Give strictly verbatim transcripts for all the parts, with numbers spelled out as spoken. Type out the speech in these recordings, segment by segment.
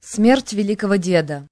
Смерть великого деда.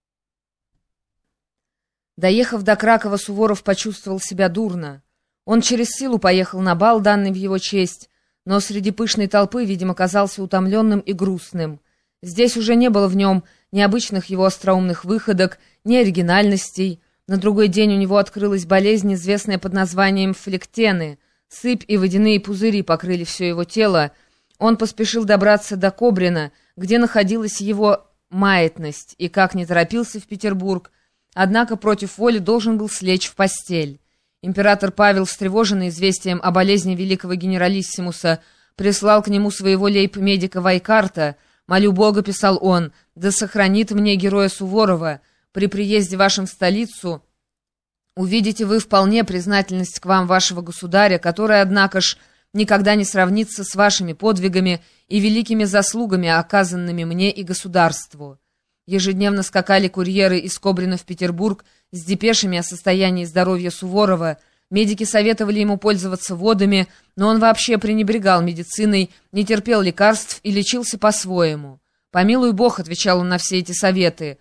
Доехав до Кракова, Суворов почувствовал себя дурно. Он через силу поехал на бал, данный в его честь, но среди пышной толпы, видимо, казался утомленным и грустным. Здесь уже не было в нем ни обычных его остроумных выходок, ни оригинальностей. На другой день у него открылась болезнь, известная под названием флектены. Сыпь и водяные пузыри покрыли все его тело. Он поспешил добраться до Кобрина, где находилась его маятность, и, как не торопился в Петербург, однако против воли должен был слечь в постель. Император Павел, встревоженный известием о болезни великого генералиссимуса, прислал к нему своего лейб-медика Вайкарта. «Молю Бога», — писал он, — «да сохранит мне героя Суворова. При приезде вашем в столицу увидите вы вполне признательность к вам вашего государя, которая, однако ж, никогда не сравнится с вашими подвигами и великими заслугами, оказанными мне и государству». Ежедневно скакали курьеры из Кобрина в Петербург с депешами о состоянии здоровья Суворова. Медики советовали ему пользоваться водами, но он вообще пренебрегал медициной, не терпел лекарств и лечился по-своему. «Помилуй Бог», — отвечал он на все эти советы,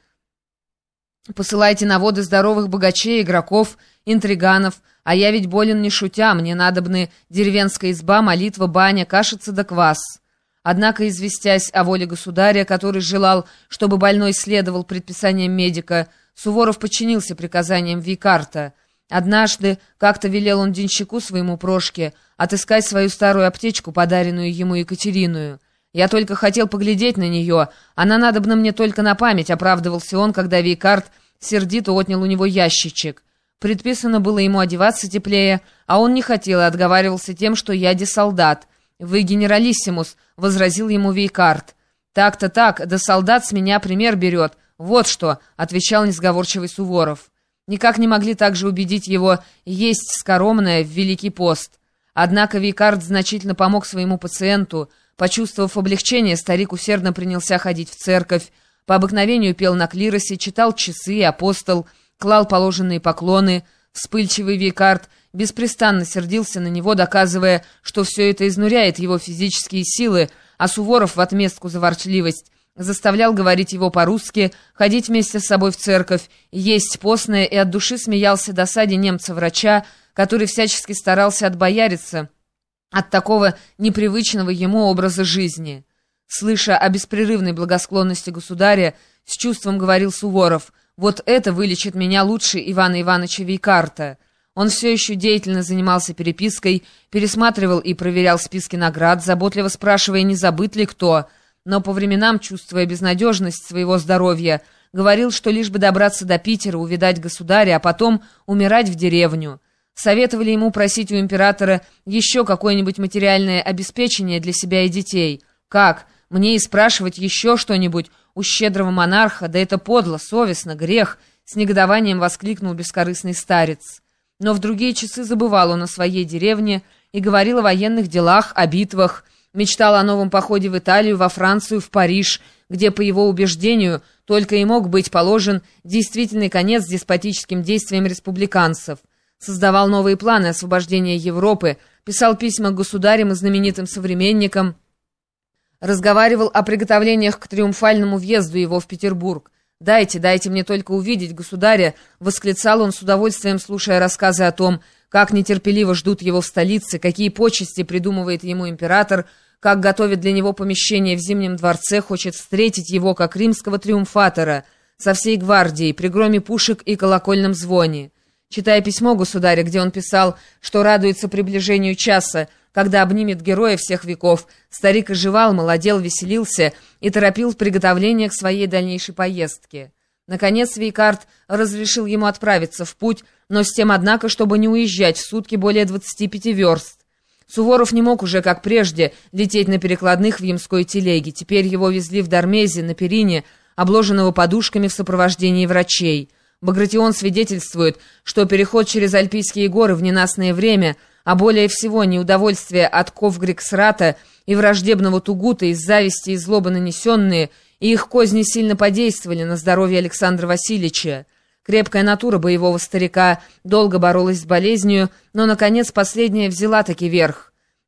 — «посылайте на воды здоровых богачей, игроков, интриганов, а я ведь болен не шутя, мне надобны деревенская изба, молитва, баня, кашица да квас». Однако, известясь о воле государя, который желал, чтобы больной следовал предписаниям медика, Суворов подчинился приказаниям Вейкарта. Однажды как-то велел он денщику своему Прошке отыскать свою старую аптечку, подаренную ему Екатериною. «Я только хотел поглядеть на нее, она надобна мне только на память», — оправдывался он, когда Вейкарт сердито отнял у него ящичек. Предписано было ему одеваться теплее, а он не хотел и отговаривался тем, что я де солдат. «Вы генералиссимус», — возразил ему Вейкарт. «Так-то так, да солдат с меня пример берет. Вот что», — отвечал несговорчивый Суворов. Никак не могли также убедить его есть скоромное в Великий пост. Однако Вейкарт значительно помог своему пациенту. Почувствовав облегчение, старик усердно принялся ходить в церковь. По обыкновению пел на клиросе, читал часы, апостол, клал положенные поклоны. Вспыльчивый Вейкарт беспрестанно сердился на него, доказывая, что все это изнуряет его физические силы, а Суворов в отместку за ворчливость заставлял говорить его по-русски, ходить вместе с собой в церковь, есть постное, и от души смеялся досаде немца-врача, который всячески старался отбояриться от такого непривычного ему образа жизни. Слыша о беспрерывной благосклонности государя, с чувством говорил Суворов: «Вот это вылечит меня лучше Ивана Ивановича Вейкарта». Он все еще деятельно занимался перепиской, пересматривал и проверял списки наград, заботливо спрашивая, не забыт ли кто, но по временам, чувствуя безнадежность своего здоровья, говорил, что лишь бы добраться до Питера, увидать государя, а потом умирать в деревню. Советовали ему просить у императора еще какое-нибудь материальное обеспечение для себя и детей. «Как? Мне и спрашивать еще что-нибудь у щедрого монарха? Да это подло, совестно, грех!» — с негодованием воскликнул бескорыстный старец. Но в другие часы забывал он о своей деревне и говорил о военных делах, о битвах, мечтал о новом походе в Италию, во Францию, в Париж, где, по его убеждению, только и мог быть положен действительный конец деспотическим действиям республиканцев. Создавал новые планы освобождения Европы, писал письма к государям и знаменитым современникам, разговаривал о приготовлениях к триумфальному въезду его в Петербург. «Дайте, дайте мне только увидеть государя», — восклицал он с удовольствием, слушая рассказы о том, как нетерпеливо ждут его в столице, какие почести придумывает ему император, как готовит для него помещение в Зимнем дворце, хочет встретить его как римского триумфатора со всей гвардией, при громе пушек и колокольном звоне. Читая письмо государя, где он писал, что радуется приближению часа, когда обнимет героя всех веков, старик оживал, молодел, веселился и торопил в приготовление к своей дальнейшей поездке. Наконец Вейкарт разрешил ему отправиться в путь, но с тем, однако, чтобы не уезжать в сутки более двадцати пяти верст. Суворов не мог уже, как прежде, лететь на перекладных в ямской телеге. Теперь его везли в Дармезе, на перине, обложенного подушками в сопровождении врачей. Багратион свидетельствует, что переход через Альпийские горы в ненастное время, а более всего неудовольствие от Ковгриксрата и враждебного Тугута из зависти и злобы нанесенные, и их козни сильно подействовали на здоровье Александра Васильевича. Крепкая натура боевого старика долго боролась с болезнью, но, наконец, последняя взяла таки верх.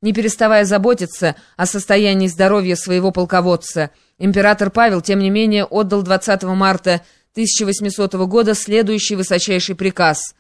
Не переставая заботиться о состоянии здоровья своего полководца, император Павел, тем не менее, отдал двадцатого марта тысяча восьмисотого года следующий высочайший приказ: